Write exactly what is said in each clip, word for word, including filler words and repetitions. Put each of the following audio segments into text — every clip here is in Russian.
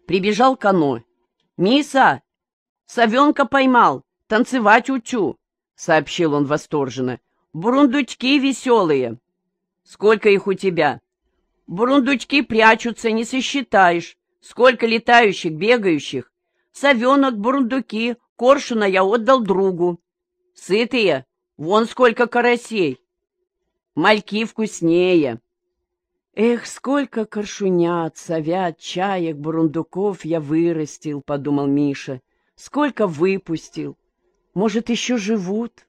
Прибежал Кано. «Миса, совенка поймал, танцевать учу», — сообщил он восторженно. «Бурундучки веселые». «Сколько их у тебя?» «Бурундучки прячутся, не сосчитаешь. Сколько летающих, бегающих. Совенок, бурундуки, коршуна я отдал другу. Сытые? Вон сколько карасей. Мальки вкуснее». «Эх, сколько коршунят, совят, чаек, бурундуков я вырастил», — подумал Миша. «Сколько выпустил. Может, еще живут?»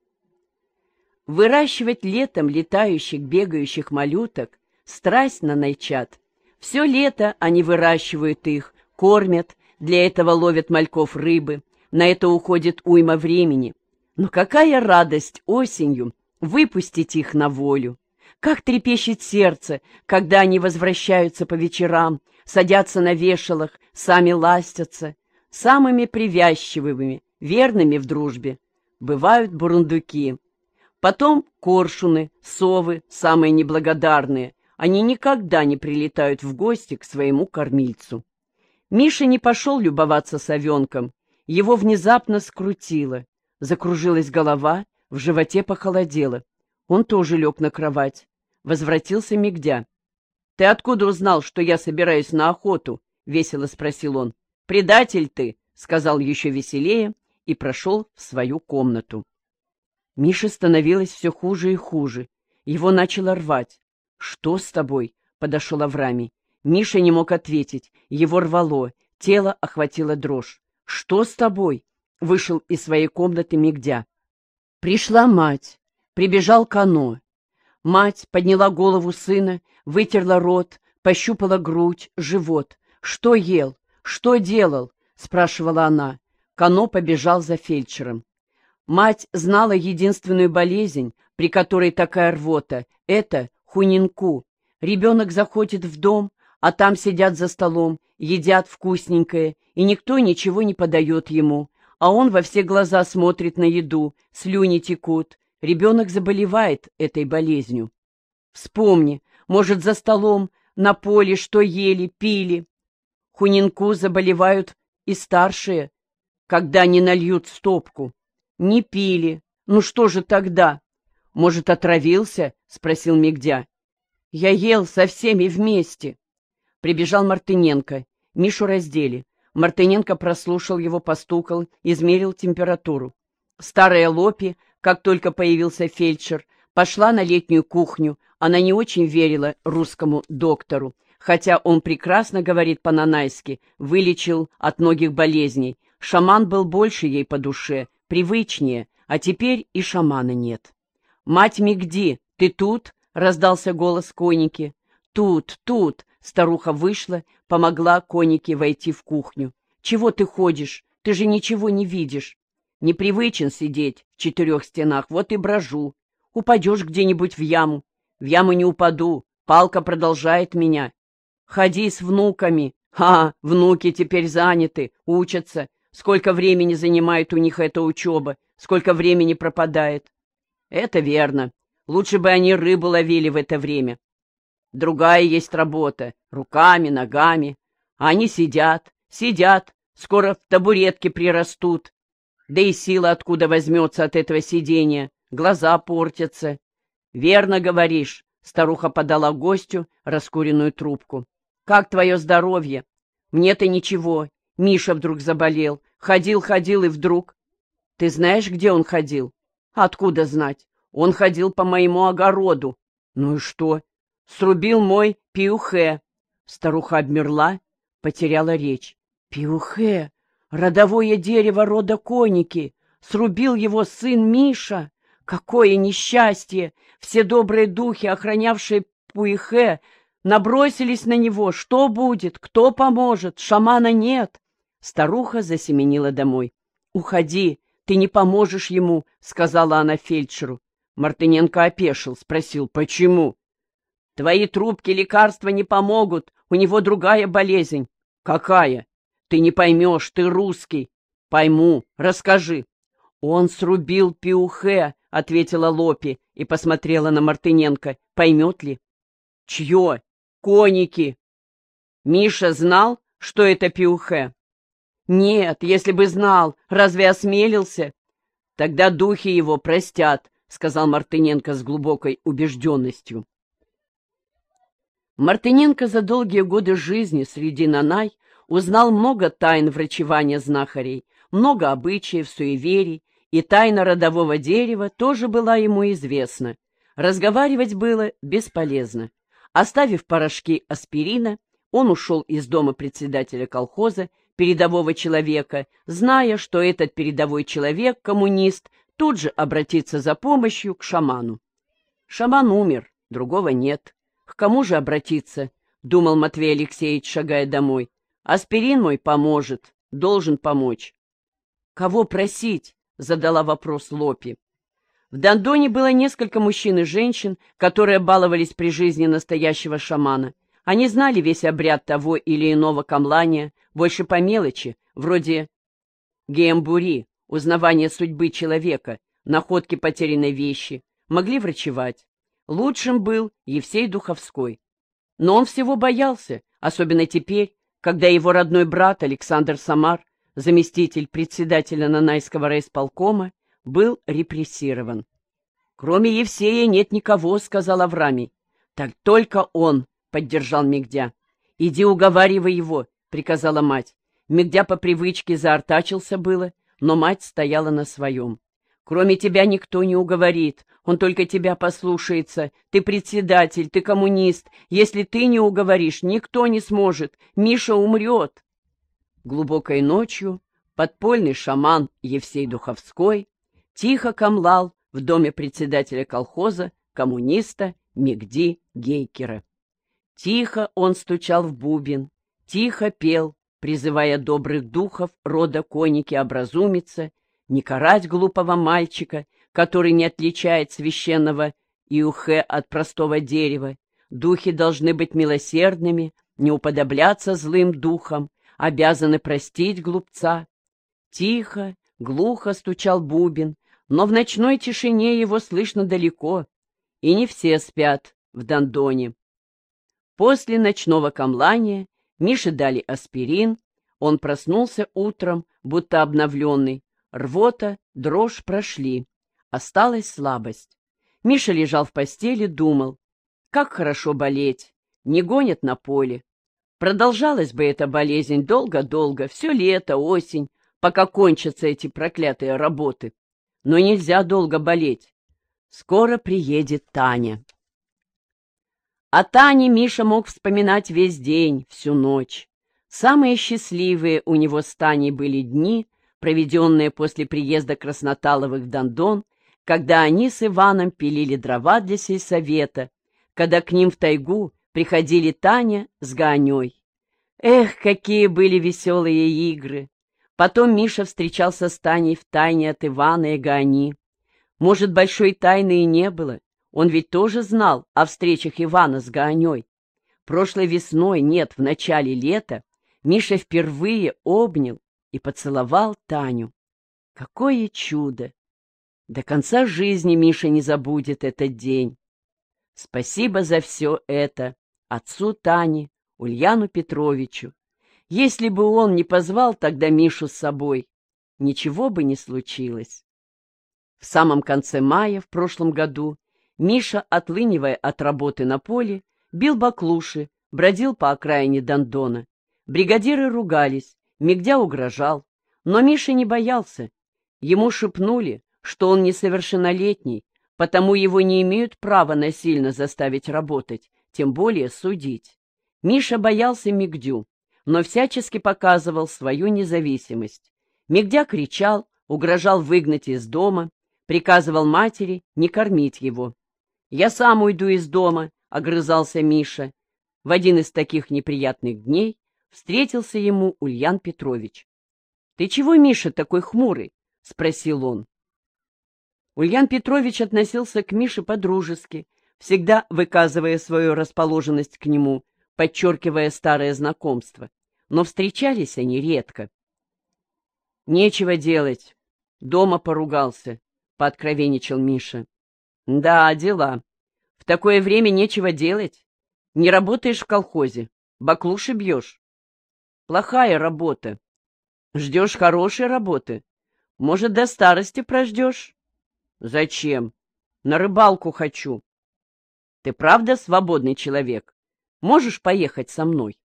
Выращивать летом летающих, бегающих малюток — страсть на найчат. Все лето они выращивают их, кормят, для этого ловят мальков рыбы, на это уходит уйма времени. Но какая радость осенью выпустить их на волю! Как трепещет сердце, когда они возвращаются по вечерам, садятся на вешалах, сами ластятся. Самыми привязчивыми, верными в дружбе бывают бурундуки. Потом коршуны, совы, самые неблагодарные. Они никогда не прилетают в гости к своему кормильцу. Миша не пошел любоваться совенком. Его внезапно скрутило. Закружилась голова, в животе похолодело. Он тоже лег на кровать. Возвратился Мигдя. «Ты откуда узнал, что я собираюсь на охоту?» — весело спросил он. «Предатель ты!» — сказал еще веселее и прошел в свою комнату. Мише становилось все хуже и хуже. Его начало рвать. «Что с тобой?» — подошел Аврамий. Миша не мог ответить. Его рвало, тело охватило дрожь. «Что с тобой?» — вышел из своей комнаты Мигдя. Пришла мать. Прибежал Кано. Мать подняла голову сына, вытерла рот, пощупала грудь, живот. «Что ел? Что делал?» — спрашивала она. Кано побежал за фельдшером. Мать знала единственную болезнь, при которой такая рвота — это хунинку. Ребенок заходит в дом, а там сидят за столом, едят вкусненькое, и никто ничего не подает ему, а он во все глаза смотрит на еду, слюни текут. Ребенок заболевает этой болезнью. Вспомни, может, за столом, на поле что ели, пили. Хунинку заболевают и старшие, когда не нальют стопку. Не пили. Ну что же тогда? Может, отравился? — спросил Мигдя. Я ел со всеми вместе. Прибежал Мартыненко. Мишу раздели. Мартыненко прослушал его, постукал, измерил температуру. Старая Лопи, как только появился фельдшер, пошла на летнюю кухню. Она не очень верила русскому доктору, хотя он прекрасно говорит по-нанайски, вылечил от многих болезней. Шаман был больше ей по душе, привычнее, а теперь и шамана нет. «Мать Мигди, ты тут?» — раздался голос Коники. «Тут, тут!» — старуха вышла, помогла Конике войти в кухню. «Чего ты ходишь? Ты же ничего не видишь». «Непривычен сидеть в четырех стенах, вот и брожу. Упадешь где-нибудь в яму». «В яму не упаду, палка продолжает меня». «Ходи с внуками». «Ха, внуки теперь заняты, учатся. Сколько времени занимает у них эта учеба, сколько времени пропадает». «Это верно. Лучше бы они рыбу ловили в это время. Другая есть работа, руками, ногами. А они сидят, сидят, скоро в табуретке прирастут. Да и сила откуда возьмется от этого сидения, глаза портятся». «Верно говоришь», — старуха подала гостю раскуренную трубку. «Как твое здоровье?» «Мне-то ничего. Миша вдруг заболел. Ходил, ходил и вдруг...» «Ты знаешь, где он ходил?» «Откуда знать? Он ходил по моему огороду». «Ну и что?» «Срубил мой пиухе». Старуха обмерла, потеряла речь. «Пиухе! Родовое дерево рода Коники! Срубил его сын Миша! Какое несчастье! Все добрые духи, охранявшие Пуихе, набросились на него. Что будет? Кто поможет? Шамана нет!» Старуха засеменила домой. «Уходи, ты не поможешь ему», — сказала она фельдшеру. Мартыненко опешил, спросил, почему? «Твои трубки лекарства не помогут, у него другая болезнь». «Какая? Ты не поймешь, ты русский». «Пойму, расскажи». «Он срубил пиухе», — ответила Лопи и посмотрела на Мартыненко. «Поймет ли?» «Чье? Коники». «Миша знал, что это Пиухе? Нет, если бы знал, разве осмелился? Тогда духи его простят, сказал Мартыненко с глубокой убежденностью. Мартыненко за долгие годы жизни среди нанай узнал много тайн врачевания знахарей, много обычаев, суеверий, и тайна родового дерева тоже была ему известна. Разговаривать было бесполезно. Оставив порошки аспирина, он ушел из дома председателя колхоза, передового человека, зная, что этот передовой человек, коммунист, тут же обратится за помощью к шаману. Шаман умер, другого нет. К кому же обратиться? Думал Матвей Алексеевич, шагая домой. Аспирин мой поможет, должен помочь. Кого просить? Задала вопрос Лопи. В Дондоне было несколько мужчин и женщин, которые баловались при жизни настоящего шамана. Они знали весь обряд того или иного камлания, больше по мелочи, вроде геэмбури, узнавания судьбы человека, находки потерянной вещи, могли врачевать. Лучшим был Евсей Духовской. Но он всего боялся, особенно теперь, когда его родной брат Александр Самар, заместитель председателя Нанайского райисполкома, был репрессирован. «Кроме Евсея нет никого», — сказал Аврамий. «Так только он», — поддержал Мигдя. «Иди уговаривай его», — приказала мать. Мигдя по привычке заортачился было, но мать стояла на своем. «Кроме тебя никто не уговорит, он только тебя послушается. Ты председатель, ты коммунист. Если ты не уговоришь, никто не сможет. Миша умрет». Глубокой ночью подпольный шаман Евсей Духовской тихо камлал в доме председателя колхоза, коммуниста Мигди Гейкера. Тихо он стучал в бубен, тихо пел, призывая добрых духов рода коники образумиться, не карать глупого мальчика, который не отличает священного иухе от простого дерева. Духи должны быть милосердными, не уподобляться злым духам, обязаны простить глупца. Тихо, глухо стучал бубен, но в ночной тишине его слышно далеко, и не все спят в Дондоне. После ночного камлания Мише дали аспирин, он проснулся утром, будто обновленный. Рвота, дрожь прошли, осталась слабость. Миша лежал в постели, думал, как хорошо болеть, не гонят на поле. Продолжалась бы эта болезнь долго-долго, все лето, осень, пока кончатся эти проклятые работы. Но нельзя долго болеть. Скоро приедет Таня. О Тане Миша мог вспоминать весь день, всю ночь. Самые счастливые у него с Таней были дни, проведенные после приезда Красноталовых в Дондон, когда они с Иваном пилили дрова для сельсовета, когда к ним в тайгу приходили Таня с Гаоней. Эх, какие были веселые игры! Потом Миша встречался с Таней втайне от Ивана и Гаони. Может, большой тайны и не было, он ведь тоже знал о встречах Ивана с Гаоней. Прошлой весной, нет, в начале лета, Миша впервые обнял и поцеловал Таню. Какое чудо! До конца жизни Миша не забудет этот день. Спасибо за все это отцу Тани, Ульяну Петровичу. Если бы он не позвал тогда Мишу с собой, ничего бы не случилось. В самом конце мая в прошлом году Миша, отлынивая от работы на поле, бил баклуши, бродил по окраине Дондона. Бригадиры ругались, Мигдя угрожал, но Миша не боялся. Ему шепнули, что он несовершеннолетний, потому его не имеют права насильно заставить работать, тем более судить. Миша боялся Мигдю, но всячески показывал свою независимость. Мигдя кричал, угрожал выгнать из дома, приказывал матери не кормить его. «Я сам уйду из дома», — огрызался Миша. В один из таких неприятных дней встретился ему Ульян Петрович. «Ты чего, Миша, такой хмурый?» — спросил он. Ульян Петрович относился к Мише по-дружески, всегда выказывая свою расположенность к нему, подчеркивая старое знакомство. Но встречались они редко. «Нечего делать. Дома поругался», — пооткровенничал Миша. «Да, дела. В такое время нечего делать. Не работаешь в колхозе, баклуши бьешь». Плохая работа. Ждешь хорошей работы? Может, до старости прождешь? Зачем? На рыбалку хочу. Ты правда свободный человек? Можешь поехать со мной?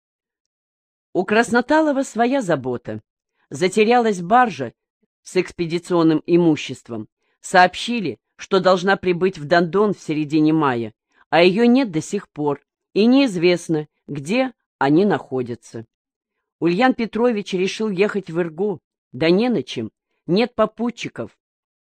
У Красноталова своя забота. Затерялась баржа с экспедиционным имуществом. Сообщили, что должна прибыть в Дондон в середине мая, а ее нет до сих пор, и неизвестно, где они находятся. Ульян Петрович решил ехать в Иргу, да не на чем, нет попутчиков.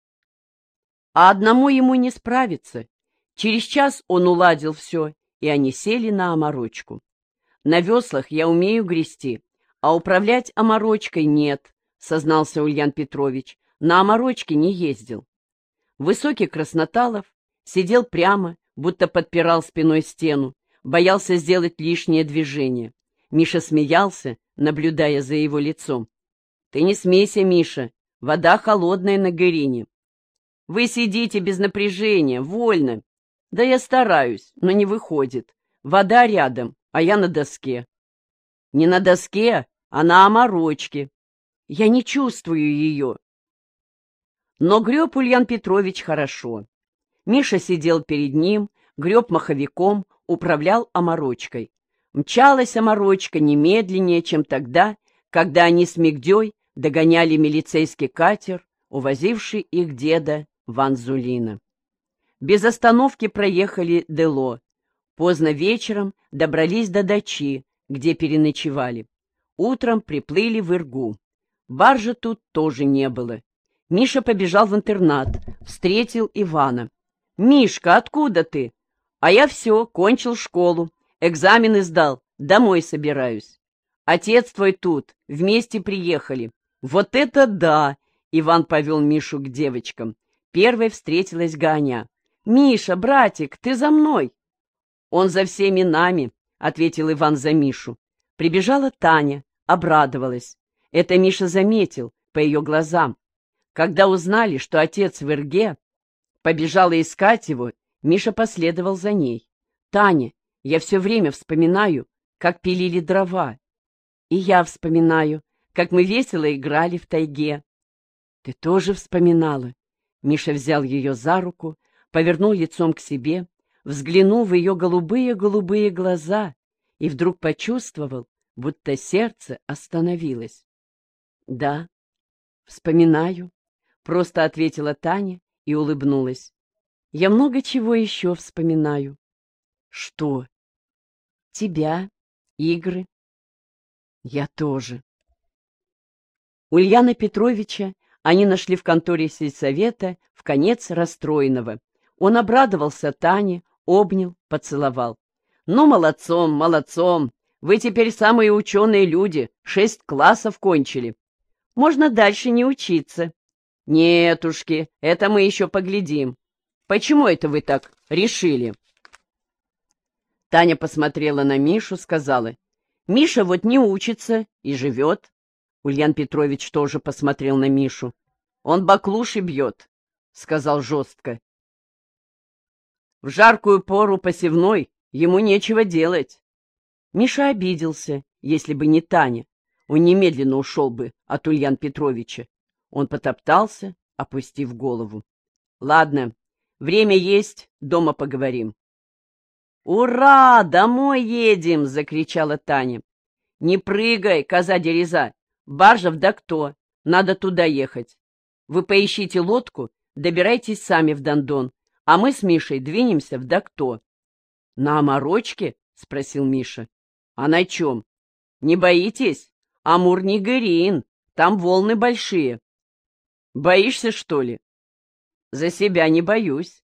А одному ему не справиться. Через час он уладил все, и они сели на оморочку. На веслах я умею грести, а управлять оморочкой нет, сознался Ульян Петрович, на оморочке не ездил. Высокий Красноталов сидел прямо, будто подпирал спиной стену, боялся сделать лишнее движение. Миша смеялся, наблюдая за его лицом. — Ты не смейся, Миша, вода холодная на Гырине. Вы сидите без напряжения, вольно. Да я стараюсь, но не выходит. Вода рядом, а я на доске. Не на доске, а на оморочке. Я не чувствую ее. Но греб Ульян Петрович хорошо. Миша сидел перед ним, греб маховиком, управлял оморочкой. Мчалась оморочка немедленнее, чем тогда, когда они с Мигдей догоняли милицейский катер, увозивший их деда Ванзулина. Без остановки проехали Дело. Поздно вечером добрались до Дачи, где переночевали. Утром приплыли в Иргу. Баржи тут тоже не было. Миша побежал в интернат, встретил Ивана. — Мишка, откуда ты? — А я все, кончил школу, экзамены сдал, домой собираюсь. — Отец твой тут, вместе приехали. — Вот это да! — Иван повел Мишу к девочкам. Первой встретилась Ганя. — Миша, братик, ты за мной? — Он за всеми нами, — ответил Иван за Мишу. Прибежала Таня, обрадовалась. Это Миша заметил по ее глазам. Когда узнали, что отец в Ирге, побежала искать его, Миша последовал за ней. — Таня, я все время вспоминаю, как пилили дрова. И я вспоминаю, как мы весело играли в тайге. — Ты тоже вспоминала? Миша взял ее за руку, повернул лицом к себе, взглянул в ее голубые-голубые глаза и вдруг почувствовал, будто сердце остановилось. — Да, вспоминаю, — просто ответила Таня и улыбнулась. — Я много чего еще вспоминаю. — Что? — Тебя, игры. — Я тоже. Ульяна Петровича они нашли в конторе сельсовета в конец расстроенного. Он обрадовался Тане, обнял, поцеловал. — Ну, молодцом, молодцом! Вы теперь самые ученые люди, шесть классов кончили. Можно дальше не учиться. — Нетушки, это мы еще поглядим. Почему это вы так решили? Таня посмотрела на Мишу, сказала: — Миша вот не учится и живет. Ульян Петрович тоже посмотрел на Мишу. — Он баклуши бьет, — сказал жестко. — В жаркую пору посевной ему нечего делать. Миша обиделся, если бы не Таня. Он немедленно ушел бы от Ульян Петровича. Он потоптался, опустив голову. — Ладно, время есть, дома поговорим. — Ура! Домой едем! — закричала Таня. — Не прыгай, коза-дереза! Баржа в Докто, надо туда ехать. Вы поищите лодку, добирайтесь сами в Дондон, а мы с Мишей двинемся в Докто. — На оморочке? — спросил Миша. — А на чем? — Не боитесь? Амур не Гырин, там волны большие. — Боишься, что ли? — За себя не боюсь.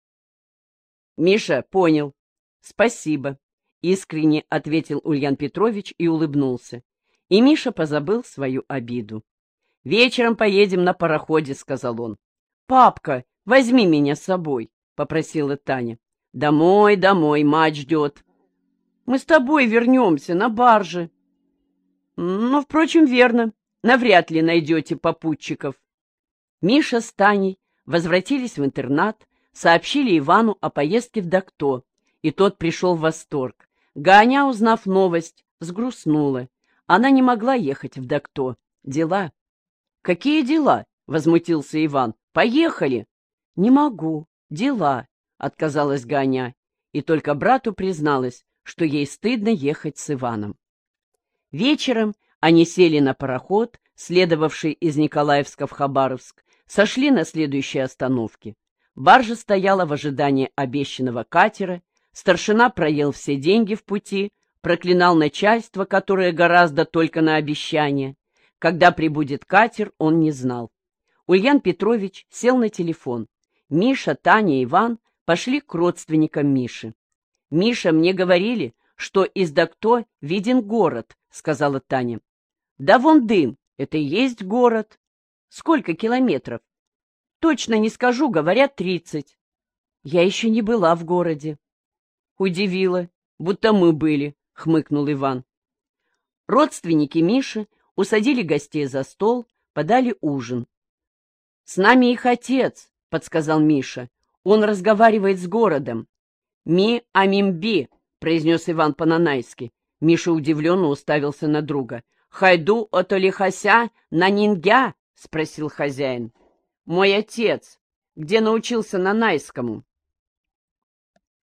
— Миша, понял. — Спасибо, — искренне ответил Ульян Петрович и улыбнулся. И Миша позабыл свою обиду. — Вечером поедем на пароходе, — сказал он. — Папка, возьми меня с собой, — попросила Таня. — Домой, домой, мать ждет. — Мы с тобой вернемся на барже. — Ну, впрочем, верно. Навряд ли найдете попутчиков. Миша с Таней возвратились в интернат, сообщили Ивану о поездке в Докто, и тот пришел в восторг. Ганя, узнав новость, взгрустнула. Она не могла ехать в Докто. Дела. «Какие дела?» — возмутился Иван. «Поехали!» «Не могу. Дела», — отказалась Ганя. И только брату призналась, что ей стыдно ехать с Иваном. Вечером они сели на пароход, следовавший из Николаевска в Хабаровск, сошли на следующей остановке. Баржа стояла в ожидании обещанного катера, старшина проел все деньги в пути, проклинал начальство, которое гораздо только на обещание. Когда прибудет катер, он не знал. Ульян Петрович сел на телефон. Миша, Таня, Иван пошли к родственникам Миши. «Миша, мне говорили, что из Докто виден город», — сказала Таня. «Да вон дым, это и есть город». «Сколько километров?» «Точно не скажу, говорят, тридцать». «Я еще не была в городе». «Удивила, будто мы были», — хмыкнул Иван. Родственники Миши усадили гостей за стол, подали ужин. «С нами их отец», — подсказал Миша. «Он разговаривает с городом». «Ми амимби», — произнес Иван по-нанайски. Миша удивленно уставился на друга. «Хайду отолихася на нингя?» — спросил хозяин. «Мой отец. Где научился нанайскому?»